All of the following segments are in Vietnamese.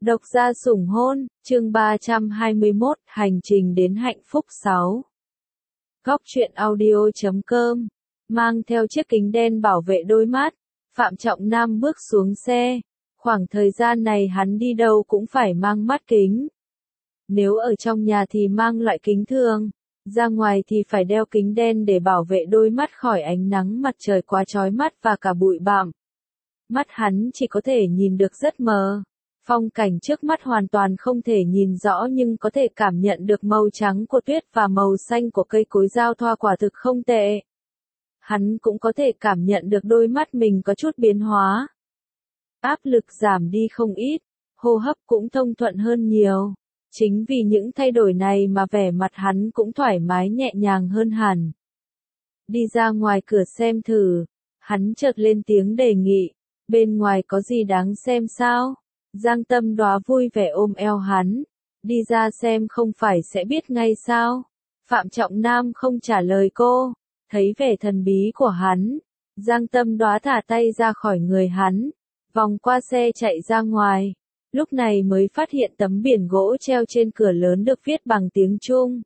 Độc gia sủng hôn, chương 321, hành trình đến hạnh phúc 6. Góc truyện audio.com. Mang theo chiếc kính đen bảo vệ đôi mắt, Phạm Trọng Nam bước xuống xe. Khoảng thời gian này hắn đi đâu cũng phải mang mắt kính. Nếu ở trong nhà thì mang loại kính thường, ra ngoài thì phải đeo kính đen để bảo vệ đôi mắt khỏi ánh nắng mặt trời quá chói mắt và cả bụi bặm. Mắt hắn chỉ có thể nhìn được rất mờ. Phong cảnh trước mắt hoàn toàn không thể nhìn rõ nhưng có thể cảm nhận được màu trắng của tuyết và màu xanh của cây cối giao thoa quả thực không tệ. Hắn cũng có thể cảm nhận được đôi mắt mình có chút biến hóa. Áp lực giảm đi không ít, hô hấp cũng thông thuận hơn nhiều. Chính vì những thay đổi này mà vẻ mặt hắn cũng thoải mái nhẹ nhàng hơn hẳn. Đi ra ngoài cửa xem thử, hắn chợt lên tiếng đề nghị, bên ngoài có gì đáng xem sao? Giang Tâm Đóa vui vẻ ôm eo hắn, đi ra xem không phải sẽ biết ngay sao? Phạm Trọng Nam không trả lời cô, thấy vẻ thần bí của hắn, Giang Tâm Đóa thả tay ra khỏi người hắn, vòng qua xe chạy ra ngoài, lúc này mới phát hiện tấm biển gỗ treo trên cửa lớn được viết bằng tiếng Trung.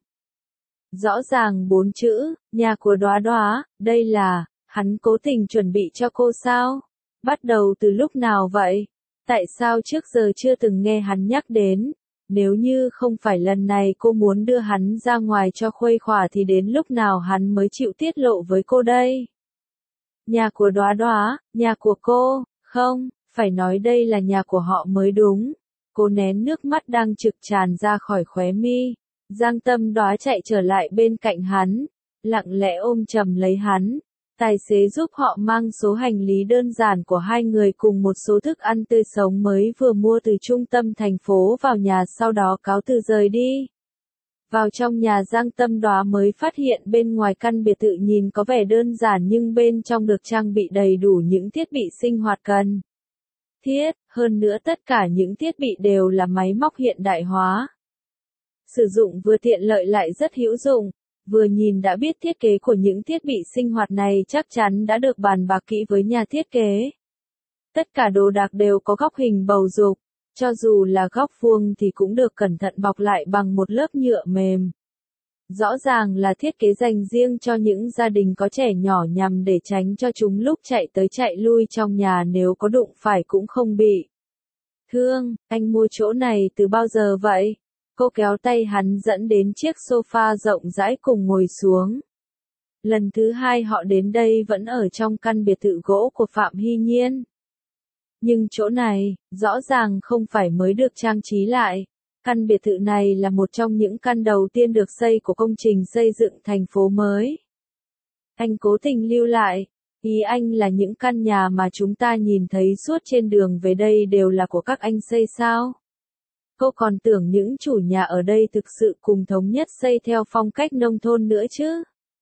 Rõ ràng 4 chữ, nhà của Đóa Đóa, đây là, hắn cố tình chuẩn bị cho cô sao? Bắt đầu từ lúc nào vậy? Tại sao trước giờ chưa từng nghe hắn nhắc đến? Nếu như không phải lần này cô muốn đưa hắn ra ngoài cho khuây khỏa thì đến lúc nào hắn mới chịu tiết lộ với cô đây? Nhà của Đóa Đóa, nhà của cô, không, phải nói đây là nhà của họ mới đúng. Cô nén nước mắt đang trực tràn ra khỏi khóe mi. Giang Tâm Đóa chạy trở lại bên cạnh hắn, lặng lẽ ôm chầm lấy hắn. Tài xế giúp họ mang số hành lý đơn giản của hai người cùng một số thức ăn tươi sống mới vừa mua từ trung tâm thành phố vào nhà, sau đó cáo từ rời đi. Vào trong nhà, Giang Tâm Đóa mới phát hiện bên ngoài căn biệt thự nhìn có vẻ đơn giản nhưng bên trong được trang bị đầy đủ những thiết bị sinh hoạt cần thiết, hơn nữa tất cả những thiết bị đều là máy móc hiện đại hóa. Sử dụng vừa tiện lợi lại rất hữu dụng. Vừa nhìn đã biết thiết kế của những thiết bị sinh hoạt này chắc chắn đã được bàn bạc kỹ với nhà thiết kế. Tất cả đồ đạc đều có góc hình bầu dục, cho dù là góc vuông thì cũng được cẩn thận bọc lại bằng một lớp nhựa mềm. Rõ ràng là thiết kế dành riêng cho những gia đình có trẻ nhỏ nhằm để tránh cho chúng lúc chạy tới chạy lui trong nhà nếu có đụng phải cũng không bị thương. Anh mua chỗ này từ bao giờ vậy? Cô kéo tay hắn dẫn đến chiếc sofa rộng rãi cùng ngồi xuống. Lần thứ hai họ đến đây vẫn ở trong căn biệt thự gỗ của Phạm Hy Nhiên. Nhưng chỗ này, rõ ràng không phải mới được trang trí lại. Căn biệt thự này là một trong những căn đầu tiên được xây của công trình xây dựng thành phố mới. Anh cố tình lưu lại. Ý anh là những căn nhà mà chúng ta nhìn thấy suốt trên đường về đây đều là của các anh xây sao? Cô còn tưởng những chủ nhà ở đây thực sự cùng thống nhất xây theo phong cách nông thôn nữa chứ?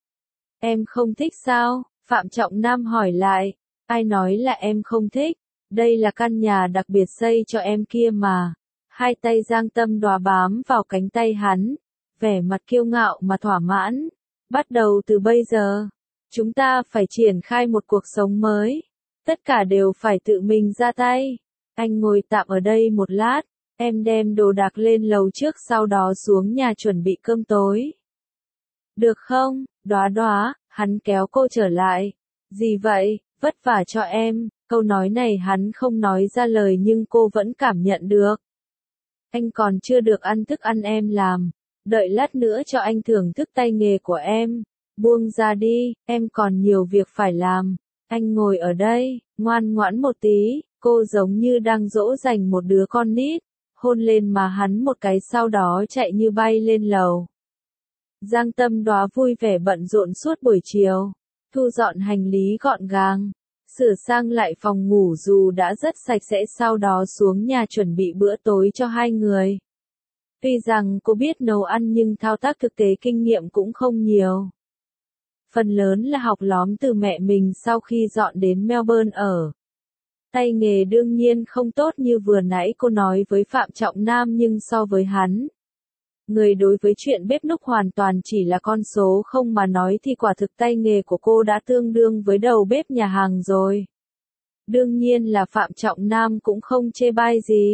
Em không thích sao? Phạm Trọng Nam hỏi lại. Ai nói là em không thích? Đây là căn nhà đặc biệt xây cho em kia mà. Hai tay Giang Tâm Đóa bám vào cánh tay hắn, vẻ mặt kiêu ngạo mà thỏa mãn. Bắt đầu từ bây giờ, chúng ta phải triển khai một cuộc sống mới. Tất cả đều phải tự mình ra tay. Anh ngồi tạm ở đây một lát. Em đem đồ đạc lên lầu trước, sau đó xuống nhà chuẩn bị cơm tối. Được không, Đóa Đóa? Hắn kéo cô trở lại. Gì vậy, vất vả cho em. Câu nói này hắn không nói ra lời nhưng cô vẫn cảm nhận được. Anh còn chưa được ăn thức ăn em làm. Đợi lát nữa cho anh thưởng thức tay nghề của em. Buông ra đi, em còn nhiều việc phải làm. Anh ngồi ở đây, ngoan ngoãn một tí. Cô giống như đang dỗ dành một đứa con nít. Hôn lên má hắn một cái, sau đó chạy như bay lên lầu. Giang Tâm Đóa vui vẻ bận rộn suốt buổi chiều, thu dọn hành lý gọn gàng, sửa sang lại phòng ngủ dù đã rất sạch sẽ, sau đó xuống nhà chuẩn bị bữa tối cho hai người. Tuy rằng cô biết nấu ăn nhưng thao tác thực tế kinh nghiệm cũng không nhiều. Phần lớn là học lóm từ mẹ mình sau khi dọn đến Melbourne ở. Tay nghề đương nhiên không tốt như vừa nãy cô nói với Phạm Trọng Nam, nhưng so với hắn, người đối với chuyện bếp núc hoàn toàn chỉ là con số không mà nói thì quả thực tay nghề của cô đã tương đương với đầu bếp nhà hàng rồi. Đương nhiên là Phạm Trọng Nam cũng không chê bai gì.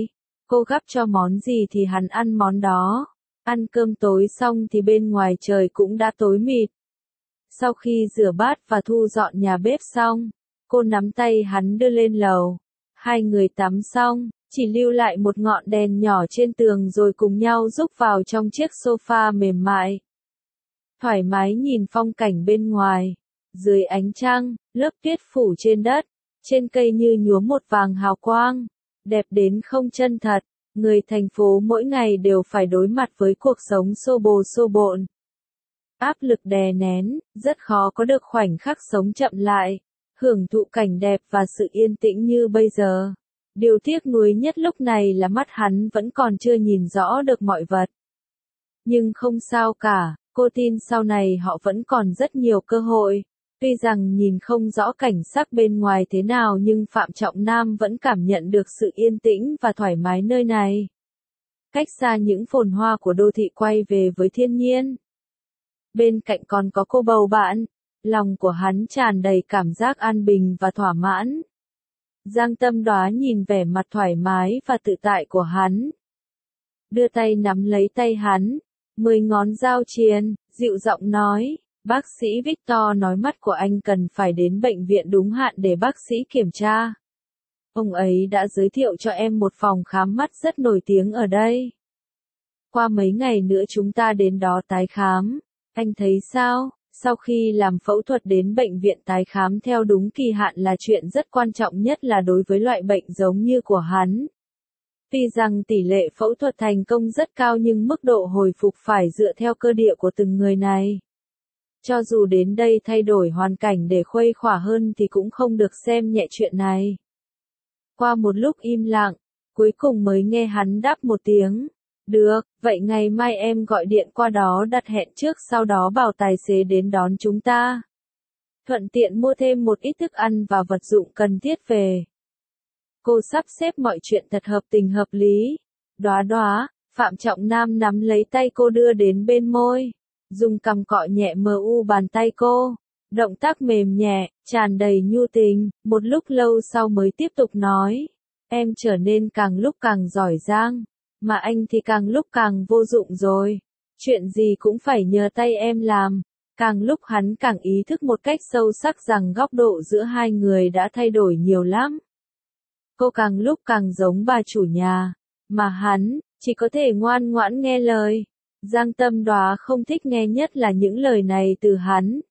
Cô gắp cho món gì thì hắn ăn món đó. Ăn cơm tối xong thì bên ngoài trời cũng đã tối mịt. Sau khi rửa bát và thu dọn nhà bếp xong, cô nắm tay hắn đưa lên lầu. Hai người tắm xong, chỉ lưu lại một ngọn đèn nhỏ trên tường rồi cùng nhau rúc vào trong chiếc sofa mềm mại. Thoải mái nhìn phong cảnh bên ngoài. Dưới ánh trăng, lớp tuyết phủ trên đất, trên cây như nhuốm một vàng hào quang. Đẹp đến không chân thật. Người thành phố mỗi ngày đều phải đối mặt với cuộc sống xô bồ xô bộn. Áp lực đè nén, rất khó có được khoảnh khắc sống chậm lại, hưởng thụ cảnh đẹp và sự yên tĩnh như bây giờ. Điều tiếc nuối nhất lúc này là mắt hắn vẫn còn chưa nhìn rõ được mọi vật. Nhưng không sao cả, cô tin sau này họ vẫn còn rất nhiều cơ hội. Tuy rằng nhìn không rõ cảnh sắc bên ngoài thế nào nhưng Phạm Trọng Nam vẫn cảm nhận được sự yên tĩnh và thoải mái nơi này. Cách xa những phồn hoa của đô thị quay về với thiên nhiên. Bên cạnh còn có cô bầu bạn, lòng của hắn tràn đầy cảm giác an bình và thỏa mãn. Giang Tâm Đóa nhìn vẻ mặt thoải mái và tự tại của hắn. Đưa tay nắm lấy tay hắn, 10 ngón giao triền, dịu giọng nói. Bác sĩ Victor nói mắt của anh cần phải đến bệnh viện đúng hạn để bác sĩ kiểm tra. Ông ấy đã giới thiệu cho em một phòng khám mắt rất nổi tiếng ở đây. Qua mấy ngày nữa chúng ta đến đó tái khám. Anh thấy sao? Sau khi làm phẫu thuật đến bệnh viện tái khám theo đúng kỳ hạn là chuyện rất quan trọng nhất là đối với loại bệnh giống như của hắn. Tuy rằng tỷ lệ phẫu thuật thành công rất cao nhưng mức độ hồi phục phải dựa theo cơ địa của từng người này. Cho dù đến đây thay đổi hoàn cảnh để khuây khỏa hơn thì cũng không được xem nhẹ chuyện này. Qua một lúc im lặng, cuối cùng mới nghe hắn đáp một tiếng. Được, vậy ngày mai em gọi điện qua đó đặt hẹn trước sau đó bảo tài xế đến đón chúng ta. Thuận tiện mua thêm một ít thức ăn và vật dụng cần thiết về. Cô sắp xếp mọi chuyện thật hợp tình hợp lý. Đóa đóa, Phạm Trọng Nam nắm lấy tay cô đưa đến bên môi. Dùng cằm cọ nhẹ bàn tay cô. Động tác mềm nhẹ, tràn đầy nhu tình, một lúc lâu sau mới tiếp tục nói. Em trở nên càng lúc càng giỏi giang, mà anh thì càng lúc càng vô dụng rồi. Chuyện gì cũng phải nhờ tay em làm. Càng lúc hắn càng ý thức một cách sâu sắc rằng góc độ giữa hai người đã thay đổi nhiều lắm. Cô càng lúc càng giống bà chủ nhà, mà hắn chỉ có thể ngoan ngoãn nghe lời. Giang Tâm Đóa không thích nghe nhất là những lời này từ hắn.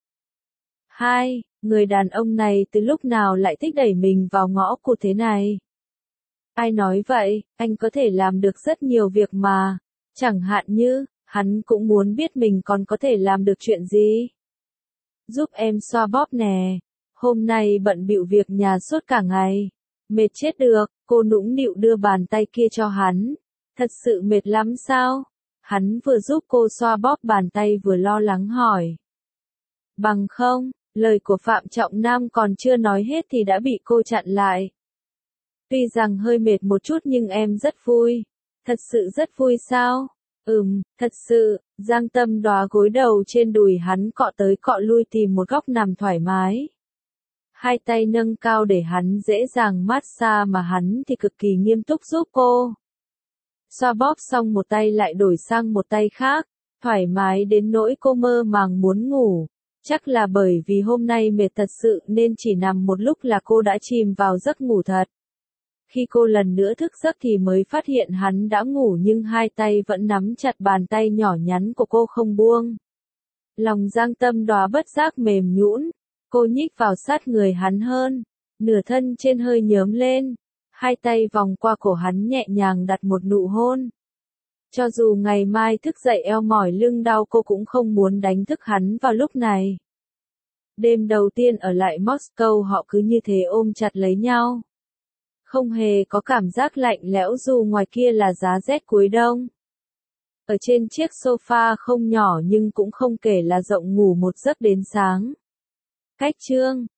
Người đàn ông này từ lúc nào lại thích đẩy mình vào ngõ cụt thế này? Ai nói vậy, anh có thể làm được rất nhiều việc mà. Chẳng hạn như, hắn cũng muốn biết mình còn có thể làm được chuyện gì. Giúp em xoa bóp nè. Hôm nay bận bịu việc nhà suốt cả ngày. Mệt chết được, cô nũng nịu đưa bàn tay kia cho hắn. Thật sự mệt lắm sao? Hắn vừa giúp cô xoa bóp bàn tay vừa lo lắng hỏi. Bằng không, lời của Phạm Trọng Nam còn chưa nói hết thì đã bị cô chặn lại. Tuy rằng hơi mệt một chút nhưng em rất vui. Thật sự rất vui sao? Thật sự. Giang Tâm Đóa gối đầu trên đùi hắn cọ tới cọ lui tìm một góc nằm thoải mái. Hai tay nâng cao để hắn dễ dàng massage mà hắn thì cực kỳ nghiêm túc giúp cô. Xoa bóp xong một tay lại đổi sang một tay khác, thoải mái đến nỗi cô mơ màng muốn ngủ. Chắc là bởi vì hôm nay mệt thật sự nên chỉ nằm một lúc là cô đã chìm vào giấc ngủ thật. Khi cô lần nữa thức giấc thì mới phát hiện hắn đã ngủ nhưng hai tay vẫn nắm chặt bàn tay nhỏ nhắn của cô không buông. Lòng Giang Tâm Đóa bất giác mềm nhũn, cô nhích vào sát người hắn hơn, nửa thân trên hơi nhớm lên, hai tay vòng qua cổ hắn nhẹ nhàng đặt một nụ hôn. Cho dù ngày mai thức dậy eo mỏi lưng đau cô cũng không muốn đánh thức hắn vào lúc này. Đêm đầu tiên ở lại Moscow họ cứ như thế ôm chặt lấy nhau. Không hề có cảm giác lạnh lẽo dù ngoài kia là giá rét cuối đông. Ở trên chiếc sofa không nhỏ nhưng cũng không kể là rộng ngủ một giấc đến sáng. Cách chương